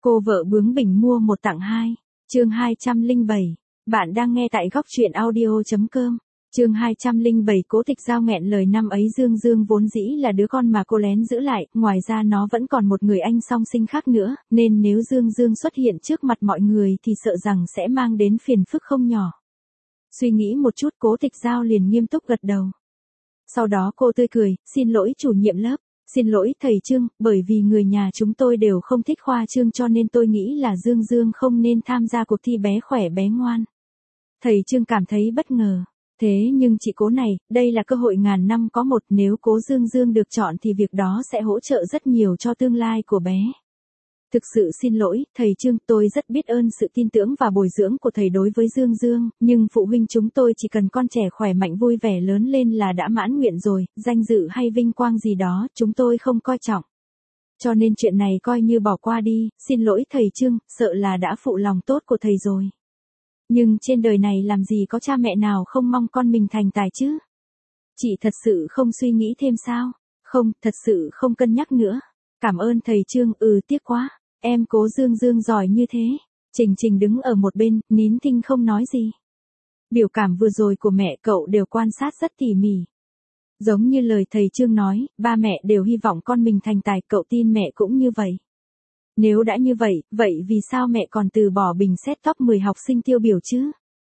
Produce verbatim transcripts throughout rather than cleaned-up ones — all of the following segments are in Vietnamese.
Cô vợ bướng bỉnh mua một tặng hai. Chương hai trăm lẻ bảy. Bạn đang nghe tại góc truyện audio chấm com. Chương hai trăm lẻ bảy. Cố Tịch Giao nghẹn lời năm ấy Dương Dương vốn dĩ là đứa con mà cô lén giữ lại, ngoài ra nó vẫn còn một người anh song sinh khác nữa, nên nếu Dương Dương xuất hiện trước mặt mọi người thì sợ rằng sẽ mang đến phiền phức không nhỏ. Suy nghĩ một chút, Cố Tịch Giao liền nghiêm túc gật đầu. Sau đó cô tươi cười, xin lỗi chủ nhiệm lớp. Xin lỗi thầy Trương, bởi vì người nhà chúng tôi đều không thích Khoa Trương cho nên tôi nghĩ là Dương Dương không nên tham gia cuộc thi bé khỏe bé ngoan. Thầy Trương cảm thấy bất ngờ. Thế nhưng chị Cố này, đây là cơ hội ngàn năm có một, nếu Cố Dương Dương được chọn thì việc đó sẽ hỗ trợ rất nhiều cho tương lai của bé. Thực sự xin lỗi, thầy Trương, tôi rất biết ơn sự tin tưởng và bồi dưỡng của thầy đối với Dương Dương, nhưng phụ huynh chúng tôi chỉ cần con trẻ khỏe mạnh vui vẻ lớn lên là đã mãn nguyện rồi, danh dự hay vinh quang gì đó, chúng tôi không coi trọng. Cho nên chuyện này coi như bỏ qua đi, xin lỗi thầy Trương, sợ là đã phụ lòng tốt của thầy rồi. Nhưng trên đời này làm gì có cha mẹ nào không mong con mình thành tài chứ? Chị thật sự không suy nghĩ thêm sao? Không, thật sự không cân nhắc nữa. Cảm ơn thầy Trương, ừ tiếc quá. Em Cố Dương Dương giỏi như thế. Trình Trình đứng ở một bên, nín thinh không nói gì. Biểu cảm vừa rồi của mẹ cậu đều quan sát rất tỉ mỉ. Giống như lời thầy Trương nói, ba mẹ đều hy vọng con mình thành tài, cậu tin mẹ cũng như vậy. Nếu đã như vậy, vậy vì sao mẹ còn từ bỏ bình xét top mười học sinh tiêu biểu chứ?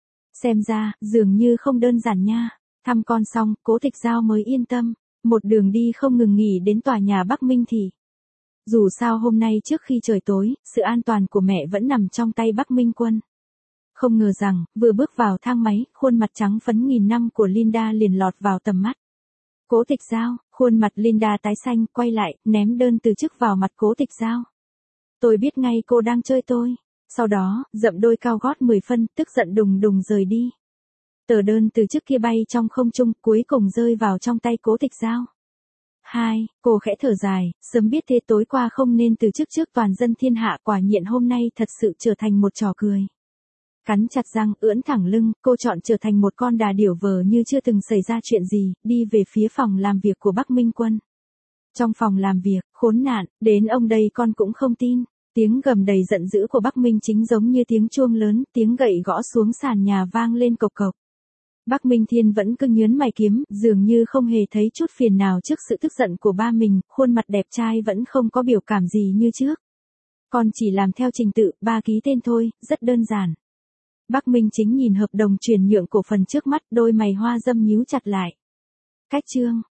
Xem ra, dường như không đơn giản nha. Thăm con xong, Cố Tịch Giao mới yên tâm. Một đường đi không ngừng nghỉ đến tòa nhà Bắc Minh Thị. Dù sao hôm nay trước khi trời tối, sự an toàn của mẹ vẫn nằm trong tay Bắc Minh Quân. Không ngờ rằng, vừa bước vào thang máy, khuôn mặt trắng phấn nghìn năm của Linda liền lọt vào tầm mắt. Cố Tịch Giao, khuôn mặt Linda tái xanh, quay lại, ném đơn từ chức vào mặt Cố Tịch Giao. Tôi biết ngay cô đang chơi tôi. Sau đó, dậm đôi cao gót mười phân, tức giận đùng đùng rời đi. Tờ đơn từ chức kia bay trong không trung, cuối cùng rơi vào trong tay Cố Tịch Giao. Hai, cô khẽ thở dài, sớm biết thế tối qua không nên từ chức trước toàn dân thiên hạ, quả nhiên hôm nay thật sự trở thành một trò cười. Cắn chặt răng, ưỡn thẳng lưng, cô chọn trở thành một con đà điểu vờ như chưa từng xảy ra chuyện gì, đi về phía phòng làm việc của Bắc Minh Quân. Trong phòng làm việc, khốn nạn, đến ông đây con cũng không tin. Tiếng gầm đầy giận dữ của Bắc Minh Chính giống như tiếng chuông lớn, tiếng gậy gõ xuống sàn nhà vang lên cộc cộc. Bắc Minh Thiên vẫn cứ nhớn mày kiếm, dường như không hề thấy chút phiền nào trước sự tức giận của ba mình, khuôn mặt đẹp trai vẫn không có biểu cảm gì như trước. Con chỉ làm theo trình tự, ba ký tên thôi, rất đơn giản. Bắc Minh Chính nhìn hợp đồng chuyển nhượng cổ phần trước mắt, đôi mày hoa dâm nhíu chặt lại. Cách chương,